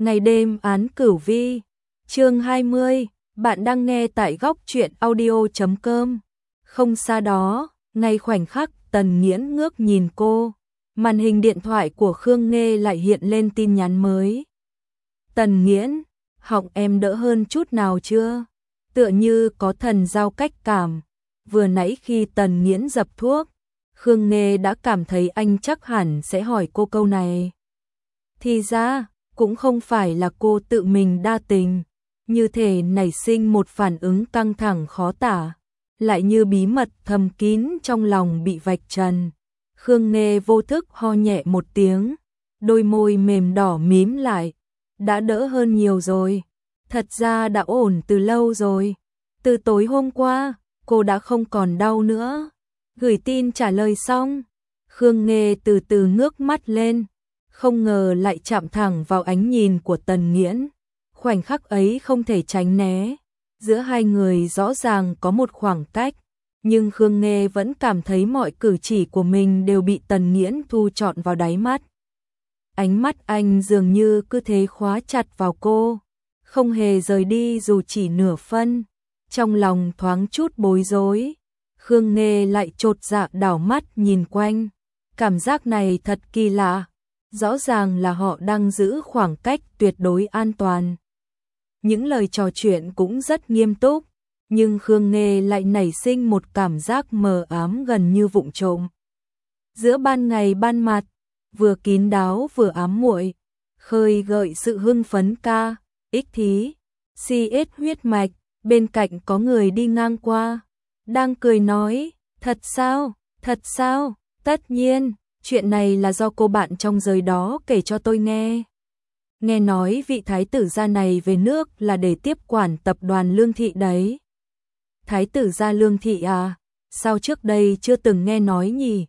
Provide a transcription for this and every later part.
Ngày đêm án cửu vi, chương 20, bạn đang nghe tại góc truyện audio.com. Không xa đó, ngay khoảnh khắc Tần Nghiễn ngước nhìn cô, màn hình điện thoại của Khương Nghê lại hiện lên tin nhắn mới. Tần Nghiễn, họng em đỡ hơn chút nào chưa? Tựa như có thần giao cách cảm. Vừa nãy khi Tần Nghiễn dập thuốc, Khương Nghê đã cảm thấy anh chắc hẳn sẽ hỏi cô câu này. Thì ra, cũng không phải là cô tự mình đa tình, như thể nảy sinh một phản ứng căng thẳng khó tả, lại như bí mật thầm kín trong lòng bị vạch trần. Khương Nghê vô thức ho nhẹ một tiếng, đôi môi mềm đỏ mím lại. Đã đỡ hơn nhiều rồi, thật ra đã ổn từ lâu rồi. Từ tối hôm qua, cô đã không còn đau nữa. Gửi tin trả lời xong, Khương Nghê từ từ ngước mắt lên, không ngờ lại chạm thẳng vào ánh nhìn của Tần Nghiễn. Khoảnh khắc ấy không thể tránh né, giữa hai người rõ ràng có một khoảng cách, nhưng Khương Nghê vẫn cảm thấy mọi cử chỉ của mình đều bị Tần Nghiễn thu trọn vào đáy mắt. Ánh mắt anh dường như cứ thế khóa chặt vào cô, không hề rời đi dù chỉ nửa phân. Trong lòng thoáng chút bối rối, Khương Nghê lại chột dạ đảo mắt nhìn quanh. Cảm giác này thật kỳ lạ, rõ ràng là họ đang giữ khoảng cách tuyệt đối an toàn. Những lời trò chuyện cũng rất nghiêm túc, nhưng Khương Nghê lại nảy sinh một cảm giác mờ ám gần như vụng trộm. Giữa ban ngày ban mặt, vừa kín đáo vừa ám muội, khơi gợi sự hưng phấn ca, ích thí, si huyết mạch. Bên cạnh có người đi ngang qua, đang cười nói, thật sao, tất nhiên, chuyện này là do cô bạn trong giới đó kể cho tôi nghe. Nghe nói vị thái tử gia này về nước là để tiếp quản tập đoàn Lương Thị đấy. Thái tử gia Lương Thị à, sao trước đây chưa từng nghe nói nhỉ?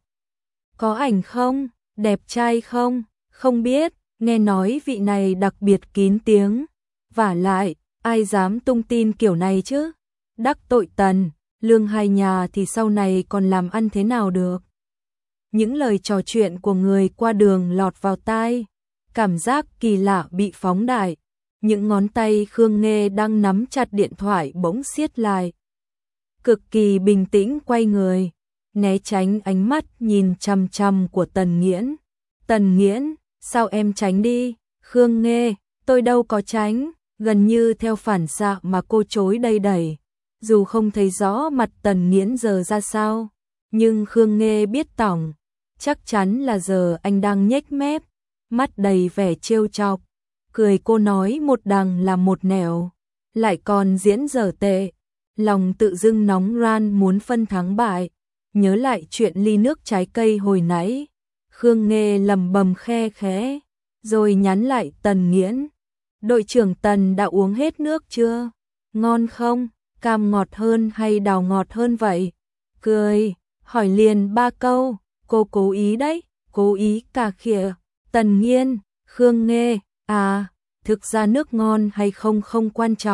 Có ảnh không, đẹp trai không, không biết, nghe nói vị này đặc biệt kín tiếng, vả lại. Ai dám tung tin kiểu này chứ? Đắc tội Tần, Lương hai nhà thì sau này còn làm ăn thế nào được? Những lời trò chuyện của người qua đường lọt vào tai, cảm giác kỳ lạ bị phóng đại. Những ngón tay Khương Nghê đang nắm chặt điện thoại bỗng siết lại. Cực kỳ bình tĩnh quay người, né tránh ánh mắt nhìn chằm chằm của Tần Nghiễn. Tần Nghiễn, sao em tránh đi? Khương Nghê, tôi đâu có tránh. Gần như theo phản xạ mà cô chối đầy đẩy, dù không thấy rõ mặt Tần Nghiễn giờ ra sao, nhưng Khương Nghê biết tỏng, chắc chắn là giờ anh đang nhếch mép, mắt đầy vẻ trêu chọc, cười cô nói một đằng là một nẻo, lại còn diễn dở tệ, lòng tự dưng nóng ran muốn phân thắng bại, nhớ lại chuyện ly nước trái cây hồi nãy, Khương Nghê lầm bầm khe khẽ, rồi nhắn lại Tần Nghiễn. Đội trưởng Tần đã uống hết nước chưa? Ngon không? Cam ngọt hơn hay đào ngọt hơn vậy? Cười, hỏi liền 3 câu, cô cố ý đấy, cố ý cà khịa. Tần Nghiên, Khương Nghê, à, thực ra nước ngon hay không không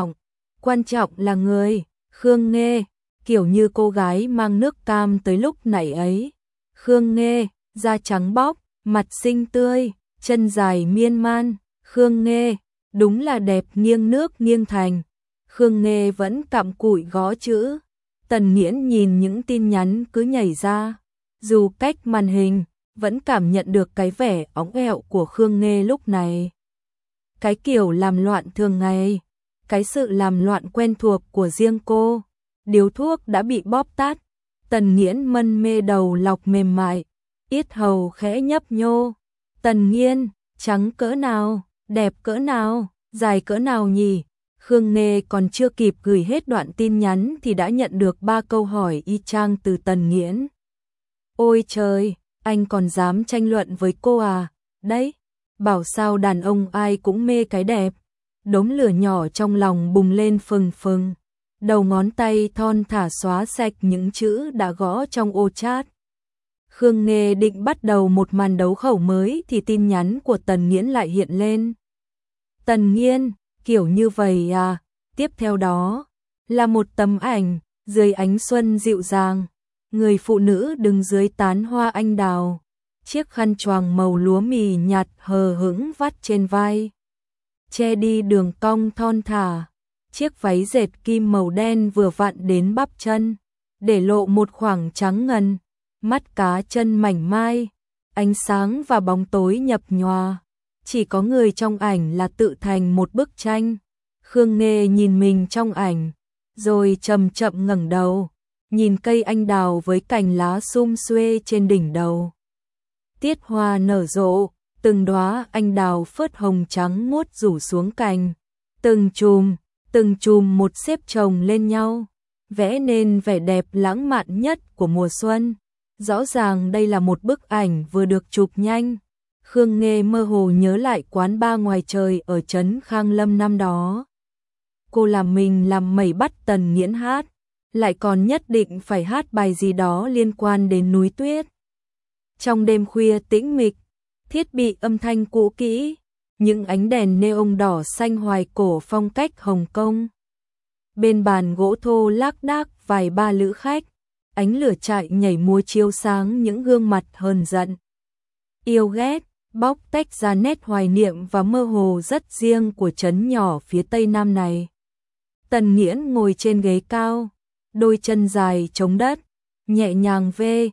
quan trọng là người. Khương Nghê, kiểu như cô gái mang nước cam tới lúc nãy ấy. Khương Nghê, da trắng bóc, mặt xinh tươi, chân dài miên man. Khương Nghê, đúng là đẹp nghiêng nước nghiêng thành. Khương Nghê vẫn cặm cụi gõ chữ. Tần Nghiễn nhìn những tin nhắn cứ nhảy ra, dù cách màn hình vẫn cảm nhận được cái vẻ óng ẹo của Khương Nghê lúc này. Cái kiểu làm loạn thường ngày, cái sự làm loạn quen thuộc của riêng cô. Điếu thuốc đã bị bóp tắt, Tần Nghiễn mân mê đầu lọc mềm mại, yết hầu khẽ nhấp nhô. Tần Nghiên, trắng cỡ nào, đẹp cỡ nào, dài cỡ nào nhỉ? Khương Nghê còn chưa kịp gửi hết đoạn tin nhắn thì đã nhận được 3 câu hỏi y chang từ Tần Nghiễn. Ôi trời, anh còn dám tranh luận với cô à? Đấy, bảo sao đàn ông ai cũng mê cái đẹp. Đốm lửa nhỏ trong lòng bùng lên phừng phừng. Đầu ngón tay thon thả xóa sạch những chữ đã gõ trong ô chat. Khương Nghê định bắt đầu một màn đấu khẩu mới thì tin nhắn của Tần Nghiễn lại hiện lên. Tần Nghiên, kiểu như vậy à? Tiếp theo đó là một tấm ảnh dưới ánh xuân dịu dàng, người phụ nữ đứng dưới tán hoa anh đào, chiếc khăn choàng màu lúa mì nhạt hờ hững vắt trên vai. che đi đường cong thon thả. Chiếc váy dệt kim màu đen vừa vặn đến bắp chân, để lộ một khoảng trắng ngần, mắt cá chân mảnh mai, ánh sáng và bóng tối nhập nhòa. Chỉ có người trong ảnh là tự thành một bức tranh. Khương Nghê nhìn mình trong ảnh, rồi chậm chậm ngẩng đầu, nhìn cây anh đào với cành lá sum xuê trên đỉnh đầu. Tiết hoa nở rộ, từng đóa anh đào phớt hồng trắng muốt rủ xuống cành, từng chùm một xếp chồng lên nhau, vẽ nên vẻ đẹp lãng mạn nhất của mùa xuân. Rõ ràng đây là một bức ảnh vừa được chụp nhanh. Khương Nghê mơ hồ nhớ lại quán bar ngoài trời ở trấn Khang Lâm năm đó. Cô làm mình làm mẩy bắt Tần Nghiễn hát, lại còn nhất định phải hát bài gì đó liên quan đến núi tuyết. Trong đêm khuya tĩnh mịch, thiết bị âm thanh cũ kỹ, những ánh đèn neon đỏ xanh hoài cổ phong cách Hồng Kông. Bên bàn gỗ thô lác đác vài ba lữ khách, ánh lửa trại nhảy múa chiếu sáng những gương mặt hờn giận, yêu ghét, bóc tách ra nét hoài niệm và mơ hồ rất riêng của trấn nhỏ phía tây nam này. Tần Nghiễn ngồi trên ghế cao, đôi chân dài chống đất, nhẹ nhàng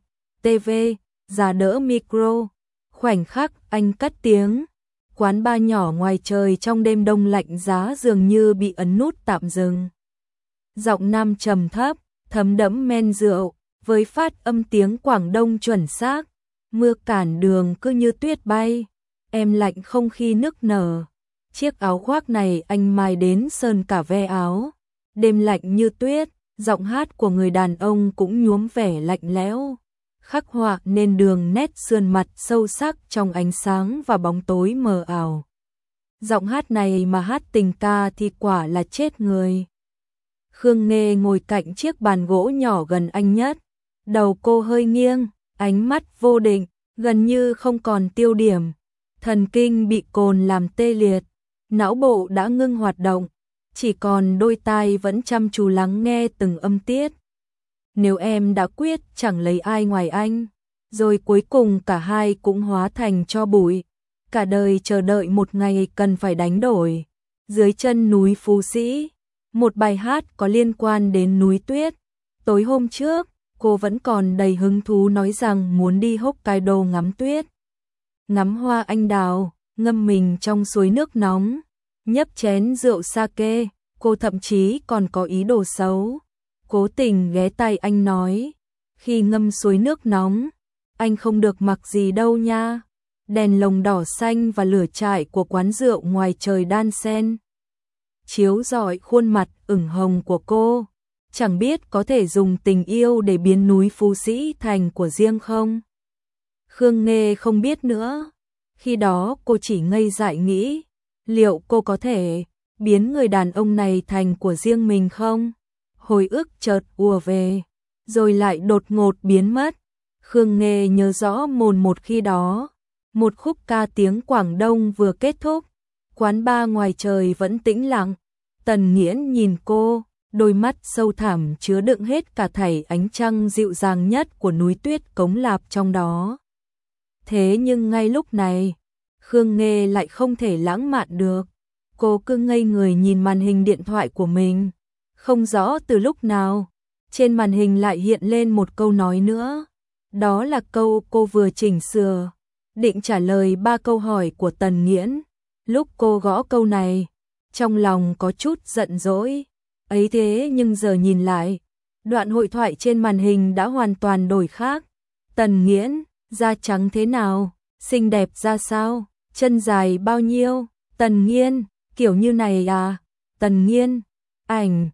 TV, giả đỡ micro. Khoảnh khắc anh cất tiếng, quán bar nhỏ ngoài trời trong đêm đông lạnh giá dường như bị ấn nút tạm dừng. Giọng nam trầm thấp, thấm đẫm men rượu, với phát âm tiếng Quảng Đông chuẩn xác. Mưa cản đường cứ như tuyết bay, em lạnh không khi nức nở. Chiếc áo khoác này anh mài đến sơn cả ve áo. Đêm lạnh như tuyết, giọng hát của người đàn ông cũng nhuốm vẻ lạnh lẽo, khắc họa nên đường nét sườn mặt sâu sắc trong ánh sáng và bóng tối mờ ảo. Giọng hát này mà hát tình ca thì quả là chết người. Khương Nghê ngồi cạnh chiếc bàn gỗ nhỏ gần anh nhất, đầu cô hơi nghiêng, ánh mắt vô định, gần như không còn tiêu điểm. Thần kinh bị cồn làm tê liệt, não bộ đã ngưng hoạt động, chỉ còn đôi tai vẫn chăm chú lắng nghe từng âm tiết. Nếu em đã quyết chẳng lấy ai ngoài anh, rồi cuối cùng cả hai cũng hóa thành tro bụi, cả đời chờ đợi một ngày cần phải đánh đổi. Dưới chân núi Phú Sĩ, một bài hát có liên quan đến núi tuyết. Tối hôm trước, cô vẫn còn đầy hứng thú nói rằng muốn đi Hokkaido ngắm tuyết, ngắm hoa anh đào, ngâm mình trong suối nước nóng, nhấp chén rượu sake. Cô thậm chí còn có ý đồ xấu, cố tình ghé tai anh nói, khi ngâm suối nước nóng, anh không được mặc gì đâu nha. Đèn lồng đỏ xanh và lửa trại của quán rượu ngoài trời đan xen, chiếu rọi khuôn mặt ửng hồng của cô. Chẳng biết có thể dùng tình yêu để biến núi Phú Sĩ thành của riêng không? Khương Nghê không biết nữa. Khi đó cô chỉ ngây dại nghĩ, liệu cô có thể biến người đàn ông này thành của riêng mình không? Hồi ức chợt ùa về, rồi lại đột ngột biến mất. Khương Nghê nhớ rõ mồn một khi đó, một khúc ca tiếng Quảng Đông vừa kết thúc, quán bar ngoài trời vẫn tĩnh lặng. Tần Nghiễn nhìn cô, đôi mắt sâu thẳm chứa đựng hết cả thảy ánh trăng dịu dàng nhất của núi tuyết Cống Lạp trong đó. Thế nhưng ngay lúc này, Khương Nghê lại không thể lãng mạn được. Cô cứ ngây người nhìn màn hình điện thoại của mình. Không rõ từ lúc nào, trên màn hình lại hiện lên một câu nói nữa. Đó là câu cô vừa chỉnh sửa, định trả lời 3 câu hỏi của Tần Nghiễn. Lúc cô gõ câu này, trong lòng có chút giận dỗi. Ấy thế nhưng giờ nhìn lại, đoạn hội thoại trên màn hình đã hoàn toàn đổi khác. Tần Nghiễn, da trắng thế nào? Xinh đẹp ra sao? Chân dài bao nhiêu? Tần Nghiên, kiểu như này à? Tần Nghiên, ảnh,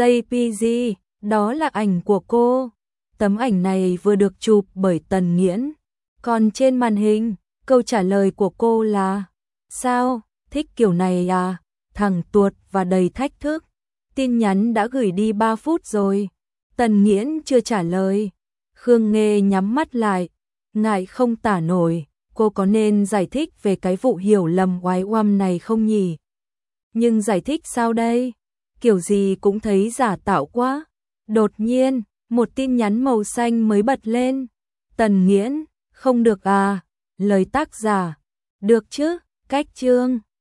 JPG, đó là ảnh của cô. Tấm ảnh này vừa được chụp bởi Tần Nghiễn. Còn trên màn hình, câu trả lời của cô là: sao, thích kiểu này à? Thẳng tuột và đầy thách thức. Tin nhắn đã gửi đi 3 phút rồi. Tần Nghiễn chưa trả lời. Khương Nghê nhắm mắt lại, ngại không tả nổi. Cô có nên giải thích về cái vụ hiểu lầm oái oăm này không nhỉ? Nhưng giải thích sao đây? Kiểu gì cũng thấy giả tạo quá. Đột nhiên, một tin nhắn màu xanh mới bật lên. Tần Nghiễn, không được à? Lời tác giả. Được chứ, cách chương.